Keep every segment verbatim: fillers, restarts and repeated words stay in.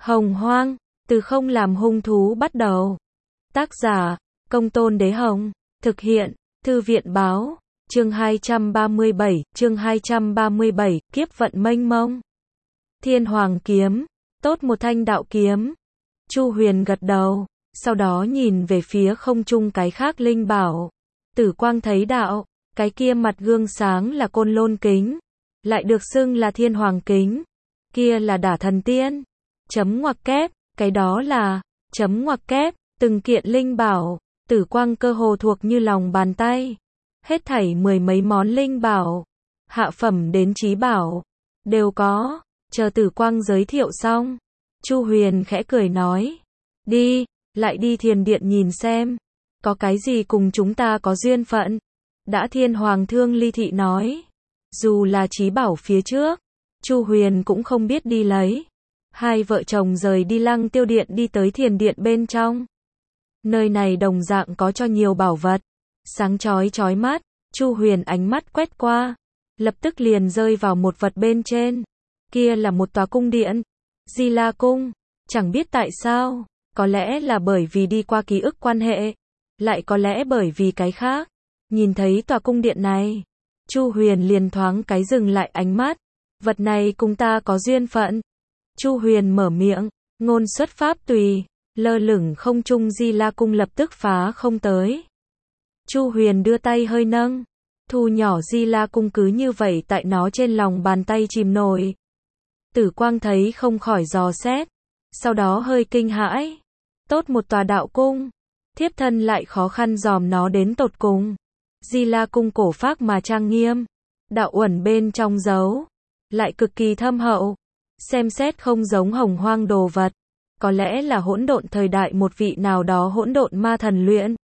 Hồng Hoang, từ không làm hung thú bắt đầu. Tác giả, Công Tôn Đế Hồng. Thực hiện, Thư viện Báo. Chương hai trăm ba mươi bảy, chương hai trăm ba mươi bảy, kiếp vận mênh mông. Thiên Hoàng kiếm, tốt một thanh đạo kiếm. Chu Huyền gật đầu, sau đó nhìn về phía không trung cái khác linh bảo. Tử Quang thấy đạo, cái kia mặt gương sáng là Côn Lôn kính, lại được xưng là Thiên Hoàng kính. Kia là Đả Thần Tiên. Chấm ngoặc kép, cái đó là, chấm ngoặc kép, từng kiện linh bảo, Tử Quang cơ hồ thuộc như lòng bàn tay. Hết thảy mười mấy món linh bảo, hạ phẩm đến chí bảo, đều có. Chờ Tử Quang giới thiệu xong, Chu Huyền khẽ cười nói, đi, lại đi thiền điện nhìn xem, có cái gì cùng chúng ta có duyên phận. Đã Thiên Hoàng Thương Ly Thị nói, dù là chí bảo phía trước, Chu Huyền cũng không biết đi lấy. Hai vợ chồng rời đi Lăng Tiêu Điện đi tới thiền điện bên trong. Nơi này đồng dạng có cho nhiều bảo vật, sáng chói chói mắt. Chu Huyền ánh mắt quét qua, lập tức liền rơi vào một vật bên trên. Kia là một tòa cung điện, Di La Cung. Chẳng biết tại sao, có lẽ là bởi vì đi qua ký ức quan hệ, lại có lẽ bởi vì cái khác. Nhìn thấy tòa cung điện này, Chu Huyền liền thoáng cái dừng lại ánh mắt. Vật này cùng ta có duyên phận. Chu Huyền mở miệng, ngôn xuất pháp tùy, lơ lửng không trung Di La Cung lập tức phá không tới. Chu Huyền đưa tay hơi nâng, thu nhỏ Di La Cung cứ như vậy tại nó trên lòng bàn tay chìm nổi. Tử Quang thấy không khỏi dò xét, sau đó hơi kinh hãi. Tốt một tòa đạo cung, thiếp thân lại khó khăn dòm nó đến tột cùng. Di La Cung cổ phác mà trang nghiêm, đạo uẩn bên trong giấu, lại cực kỳ thâm hậu. Xem xét không giống Hồng Hoang đồ vật, có lẽ là hỗn độn thời đại một vị nào đó hỗn độn ma thần luyện.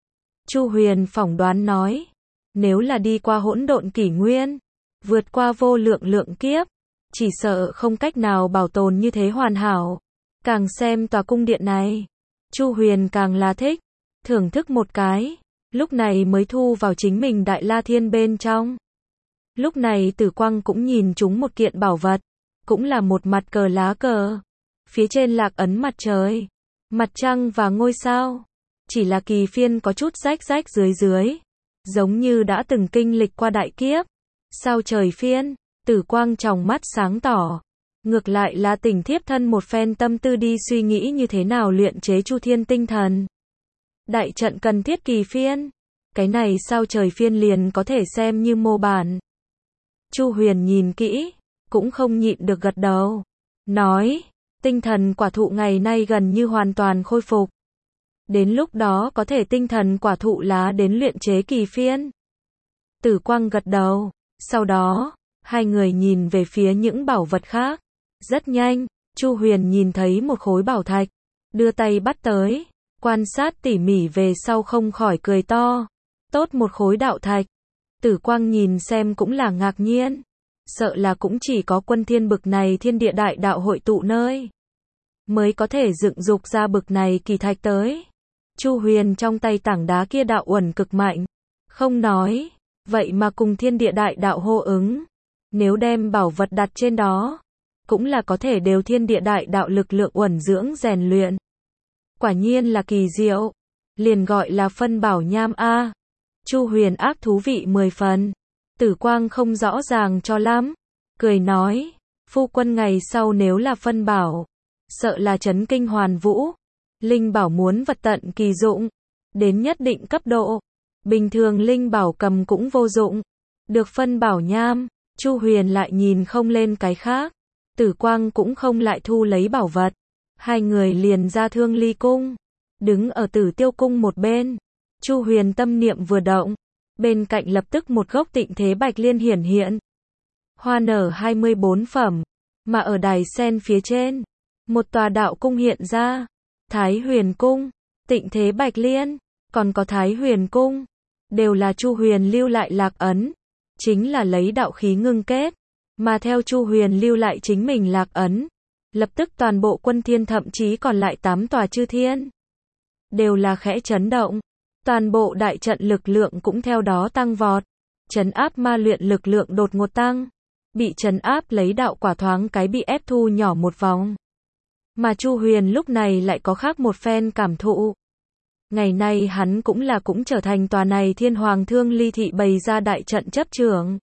Chu Huyền phỏng đoán nói, nếu là đi qua hỗn độn kỷ nguyên, vượt qua vô lượng lượng kiếp, chỉ sợ không cách nào bảo tồn như thế hoàn hảo. Càng xem tòa cung điện này, Chu Huyền càng là thích, thưởng thức một cái, lúc này mới thu vào chính mình Đại La Thiên bên trong. Lúc này Tử Quang cũng nhìn chúng một kiện bảo vật, cũng là một mặt cờ lá cờ. Phía trên lạc ấn mặt trời, mặt trăng và ngôi sao. Chỉ là kỳ phiên có chút rách rách dưới dưới, giống như đã từng kinh lịch qua đại kiếp. Sao trời phiên, Tử Quang trong mắt sáng tỏ. Ngược lại là tỉnh thiếp thân một phen tâm tư đi suy nghĩ như thế nào luyện chế Chu Thiên tinh thần. Đại trận cần thiết kỳ phiên, cái này sao trời phiên liền có thể xem như mô bản. Chu Huyền nhìn kỹ, cũng không nhịn được gật đầu, nói, tinh thần quả thụ ngày nay gần như hoàn toàn khôi phục. Đến lúc đó có thể tinh thần quả thụ lá đến luyện chế kỳ phiên. Tử Quang gật đầu, sau đó, hai người nhìn về phía những bảo vật khác. Rất nhanh, Chu Huyền nhìn thấy một khối bảo thạch, đưa tay bắt tới, quan sát tỉ mỉ về sau không khỏi cười to. Tốt một khối đạo thạch. Tử Quang nhìn xem cũng là ngạc nhiên. Sợ là cũng chỉ có Quân Thiên bực này thiên địa đại đạo hội tụ nơi, mới có thể dựng dục ra bực này kỳ thạch tới. Chu Huyền trong tay tảng đá kia đạo uẩn cực mạnh, không nói, vậy mà cùng thiên địa đại đạo hô ứng. Nếu đem bảo vật đặt trên đó, cũng là có thể đều thiên địa đại đạo lực lượng uẩn dưỡng rèn luyện. Quả nhiên là kỳ diệu, liền gọi là phân bảo nham a. Chu Huyền ác thú vị mười phần. Tử Quang không rõ ràng cho lắm, cười nói, phu quân ngày sau nếu là phân bảo, sợ là chấn kinh hoàn vũ. Linh bảo muốn vật tận kỳ dụng, đến nhất định cấp độ, bình thường linh bảo cầm cũng vô dụng. Được phân bảo nham, Chu Huyền lại nhìn không lên cái khác. Tử Quang cũng không lại thu lấy bảo vật. Hai người liền ra Thương Ly Cung, đứng ở Tử Tiêu Cung một bên. Chu Huyền tâm niệm vừa động, bên cạnh lập tức một gốc tịnh thế bạch liên hiển hiện. Hoa nở hai mươi bốn phẩm, mà ở đài sen phía trên, một tòa đạo cung hiện ra. Thái Huyền Cung, tịnh thế bạch liên, còn có Thái Huyền Cung, đều là Chu Huyền lưu lại lạc ấn, chính là lấy đạo khí ngưng kết, mà theo Chu Huyền lưu lại chính mình lạc ấn, lập tức toàn bộ Quân Thiên thậm chí còn lại tám tòa chư thiên, đều là khẽ chấn động, toàn bộ đại trận lực lượng cũng theo đó tăng vọt, trấn áp ma luyện lực lượng đột ngột tăng, bị trấn áp lấy đạo quả thoáng cái bị ép thu nhỏ một vòng. Mà Chu Huyền lúc này lại có khác một phen cảm thụ. Ngày nay hắn cũng là cũng trở thành tòa này Thiên Hoàng Thương Ly thị bày ra đại trận chấp trưởng.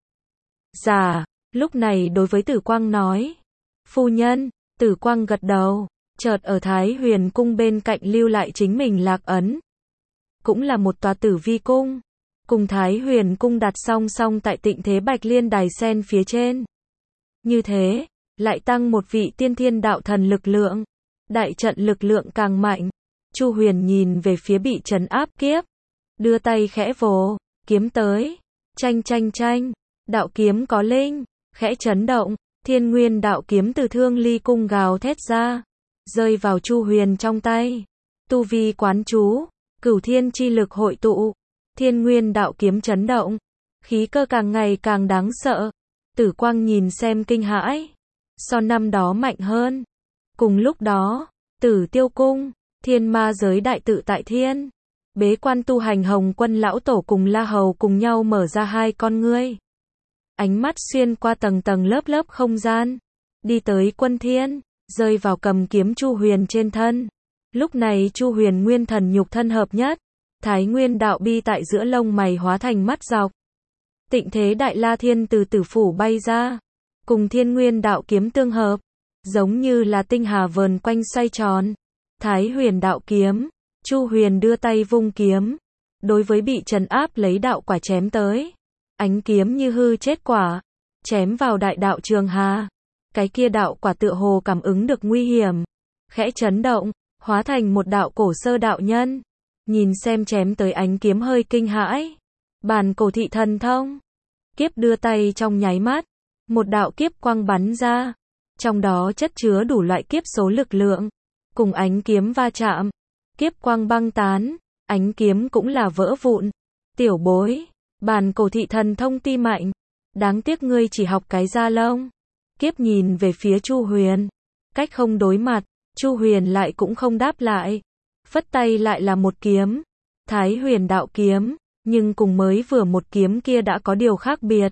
Dạ, lúc này đối với Tử Quang nói. Phu nhân, Tử Quang gật đầu, chợt ở Thái Huyền cung bên cạnh lưu lại chính mình lạc ấn. Cũng là một tòa Tử Vi cung, cùng Thái Huyền cung đặt song song tại Tịnh Thế Bạch Liên đài sen phía trên. Như thế, lại tăng một vị tiên thiên đạo thần lực lượng, đại trận lực lượng càng mạnh. Chu Huyền nhìn về phía bị trấn áp kiếp, đưa tay khẽ vồ, kiếm tới, chanh chanh chanh, đạo kiếm có linh, khẽ chấn động, Thiên Nguyên đạo kiếm từ Thương Ly cung gào thét ra, rơi vào Chu Huyền trong tay. Tu vi quán chú, cửu thiên chi lực hội tụ, Thiên Nguyên đạo kiếm chấn động, khí cơ càng ngày càng đáng sợ. Tử Quang nhìn xem kinh hãi, so năm đó mạnh hơn. Cùng lúc đó, Tử Tiêu cung, Thiên Ma giới đại tự tại thiên, bế quan tu hành Hồng Quân lão tổ cùng La Hầu cùng nhau mở ra hai con ngươi. Ánh mắt xuyên qua tầng tầng lớp lớp không gian, đi tới Quân Thiên, rơi vào cầm kiếm Chu Huyền trên thân. Lúc này Chu Huyền nguyên thần nhục thân hợp nhất, Thái Nguyên đạo bi tại giữa lông mày hóa thành mắt dọc. Tịnh Thế Đại La Thiên từ tử phủ bay ra, cùng Thiên Nguyên đạo kiếm tương hợp, giống như là tinh hà vờn quanh xoay tròn. Thái Huyền đạo kiếm, Chu Huyền đưa tay vung kiếm, đối với bị trấn áp lấy đạo quả chém tới. Ánh kiếm như hư chết quả, chém vào đại đạo Trường Hà. Cái kia đạo quả tựa hồ cảm ứng được nguy hiểm, khẽ chấn động, hóa thành một đạo cổ sơ đạo nhân. Nhìn xem chém tới ánh kiếm hơi kinh hãi. Bàn cổ thị thần thông. Kiếp đưa tay trong nháy mắt, một đạo kiếp quang bắn ra, trong đó chất chứa đủ loại kiếp số lực lượng, cùng ánh kiếm va chạm, kiếp quang băng tán, ánh kiếm cũng là vỡ vụn. Tiểu bối, bàn cổ thị thần thông ti mạnh, đáng tiếc ngươi chỉ học cái da lông. Kiếp nhìn về phía Chu Huyền, cách không đối mặt, Chu Huyền lại cũng không đáp lại, phất tay lại là một kiếm, Thái Huyền đạo kiếm, nhưng cùng mới vừa một kiếm kia đã có điều khác biệt.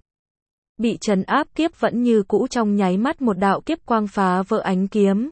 Bị trấn áp kiếp vẫn như cũ trong nháy mắt một đạo kiếp quang phá vỡ ánh kiếm.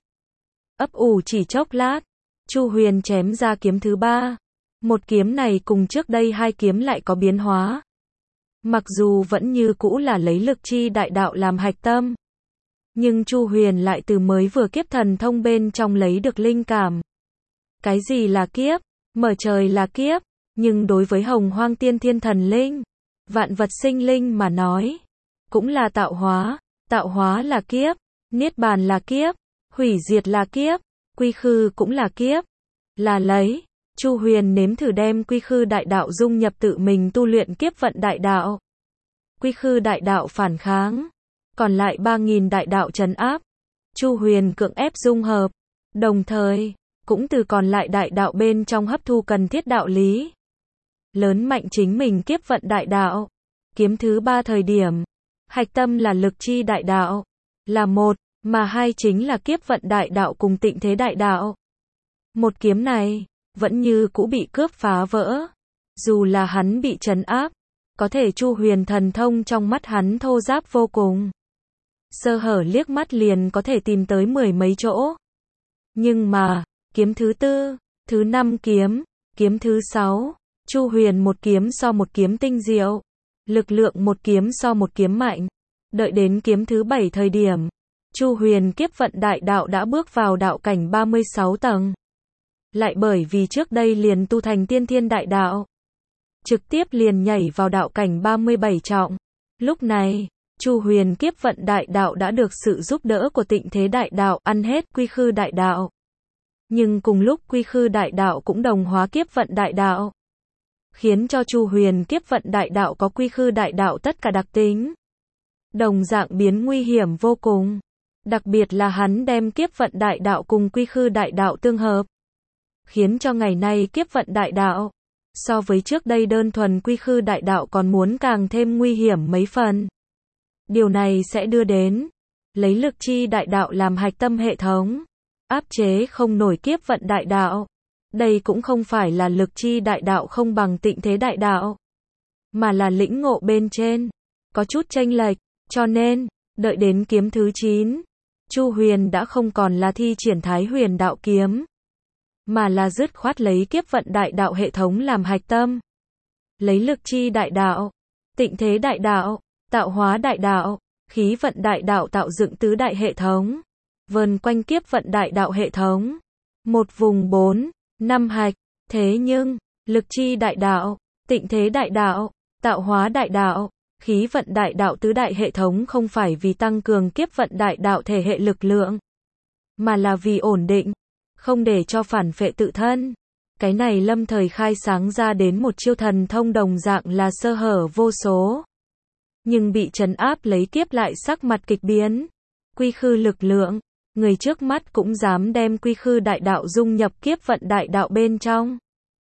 Ấp ủ chỉ chốc lát, Chu Huyền chém ra kiếm thứ ba. Một kiếm này cùng trước đây hai kiếm lại có biến hóa. Mặc dù vẫn như cũ là lấy lực chi đại đạo làm hạch tâm, nhưng Chu Huyền lại từ mới vừa kiếp thần thông bên trong lấy được linh cảm. Cái gì là kiếp? Mở trời là kiếp, nhưng đối với Hồng Hoang tiên thiên thần linh, vạn vật sinh linh mà nói, cũng là tạo hóa. Tạo hóa là kiếp, niết bàn là kiếp, hủy diệt là kiếp, quy khư cũng là kiếp. Là lấy, Chu Huyền nếm thử đem quy khư đại đạo dung nhập tự mình tu luyện kiếp vận đại đạo. Quy khư đại đạo phản kháng, còn lại ba nghìn đại đạo trấn áp. Chu Huyền cưỡng ép dung hợp, đồng thời cũng từ còn lại đại đạo bên trong hấp thu cần thiết đạo lý. Lớn mạnh chính mình kiếp vận đại đạo. Kiếm thứ ba thời điểm, hạch tâm là lực chi đại đạo, là một, mà hai chính là kiếp vận đại đạo cùng tịnh thế đại đạo. Một kiếm này, vẫn như cũ bị cướp phá vỡ. Dù là hắn bị trấn áp, có thể Chu Huyền thần thông trong mắt hắn thô ráp vô cùng. Sơ hở liếc mắt liền có thể tìm tới mười mấy chỗ. Nhưng mà, kiếm thứ tư, thứ năm kiếm, kiếm thứ sáu, Chu Huyền một kiếm so một kiếm tinh diệu, lực lượng một kiếm so một kiếm mạnh. Đợi đến kiếm thứ bảy thời điểm, Chu Huyền kiếp vận đại đạo đã bước vào đạo cảnh ba mươi sáu tầng. Lại bởi vì trước đây liền tu thành tiên thiên đại đạo, trực tiếp liền nhảy vào đạo cảnh ba mươi bảy trọng. Lúc này, Chu Huyền kiếp vận đại đạo đã được sự giúp đỡ của tịnh thế đại đạo ăn hết quy khư đại đạo. Nhưng cùng lúc quy khư đại đạo cũng đồng hóa kiếp vận đại đạo, khiến cho Chu Huyền kiếp vận đại đạo có quy khư đại đạo tất cả đặc tính. Đồng dạng biến nguy hiểm vô cùng. Đặc biệt là hắn đem kiếp vận đại đạo cùng quy khư đại đạo tương hợp, khiến cho ngày nay kiếp vận đại đạo, so với trước đây đơn thuần quy khư đại đạo còn muốn càng thêm nguy hiểm mấy phần. Điều này sẽ đưa đến, lấy lực chi đại đạo làm hạch tâm hệ thống, áp chế không nổi kiếp vận đại đạo. Đây cũng không phải là lực chi đại đạo không bằng tịnh thế đại đạo, mà là lĩnh ngộ bên trên có chút chênh lệch, cho nên, đợi đến kiếm thứ chín, Chu Huyền đã không còn là thi triển Thái Huyền đạo kiếm, mà là dứt khoát lấy kiếp vận đại đạo hệ thống làm hạch tâm. Lấy lực chi đại đạo, tịnh thế đại đạo, tạo hóa đại đạo, khí vận đại đạo tạo dựng tứ đại hệ thống, vần quanh kiếp vận đại đạo hệ thống. Một vùng bốn, năm hạch, thế nhưng, lực chi đại đạo, tịnh thế đại đạo, tạo hóa đại đạo, khí vận đại đạo tứ đại hệ thống không phải vì tăng cường kiếp vận đại đạo thể hệ lực lượng, mà là vì ổn định, không để cho phản phệ tự thân. Cái này lâm thời khai sáng ra đến một chiêu thần thông đồng dạng là sơ hở vô số. Nhưng bị trấn áp lấy kiếp lại sắc mặt kịch biến. Quy khư lực lượng, người trước mắt cũng dám đem quy khư đại đạo dung nhập kiếp vận đại đạo bên trong.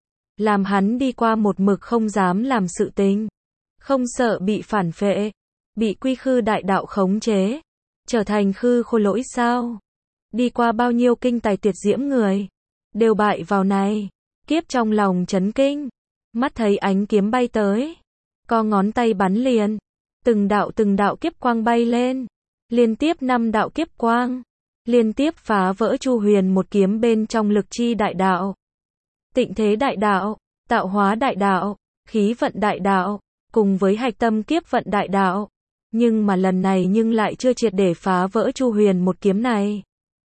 Làm hắn đi qua một mực không dám làm sự tình. Không sợ bị phản phệ, bị quy khư đại đạo khống chế, trở thành khư khô lỗi sao? Đi qua bao nhiêu kinh tài tuyệt diễm người, đều bại vào này. Kiếp trong lòng chấn kinh, mắt thấy ánh kiếm bay tới, co ngón tay bắn liền, từng đạo từng đạo kiếp quang bay lên, liên tiếp năm đạo kiếp quang, liên tiếp phá vỡ Chu Huyền một kiếm bên trong lực chi đại đạo, tịnh thế đại đạo, tạo hóa đại đạo, khí vận đại đạo, cùng với hạch tâm kiếp vận đại đạo. Nhưng mà lần này nhưng lại chưa triệt để phá vỡ Chu Huyền một kiếm này.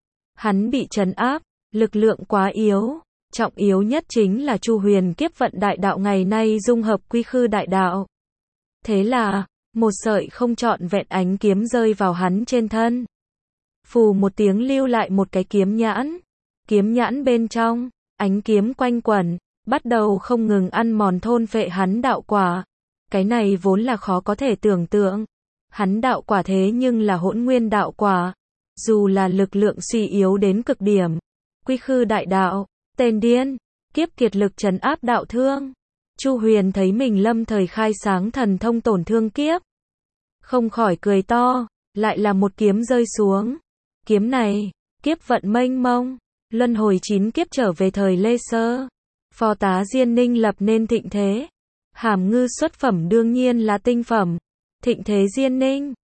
Hắn bị trấn áp, lực lượng quá yếu. Trọng yếu nhất chính là Chu Huyền kiếp vận đại đạo ngày nay dung hợp quy khư đại đạo. Thế là, một sợi không trọn vẹn ánh kiếm rơi vào hắn trên thân. Phù một tiếng lưu lại một cái kiếm nhãn. Kiếm nhãn bên trong, ánh kiếm quanh quẩn, bắt đầu không ngừng ăn mòn thôn phệ hắn đạo quả. Cái này vốn là khó có thể tưởng tượng. Hắn đạo quả thế nhưng là hỗn nguyên đạo quả. Dù là lực lượng suy yếu đến cực điểm. Quy khư đại đạo. Tên điên, kiếp kiệt lực trấn áp đạo thương. Chu Huyền thấy mình lâm thời khai sáng thần thông tổn thương kiếp. Không khỏi cười to, lại là một kiếm rơi xuống. Kiếm này, kiếp vận mênh mông, luân hồi chín kiếp trở về thời Lê Sơ. Phó tá Diên Ninh lập nên thịnh thế. Hàm ngư xuất phẩm đương nhiên là tinh phẩm. Thịnh thế Diên Ninh,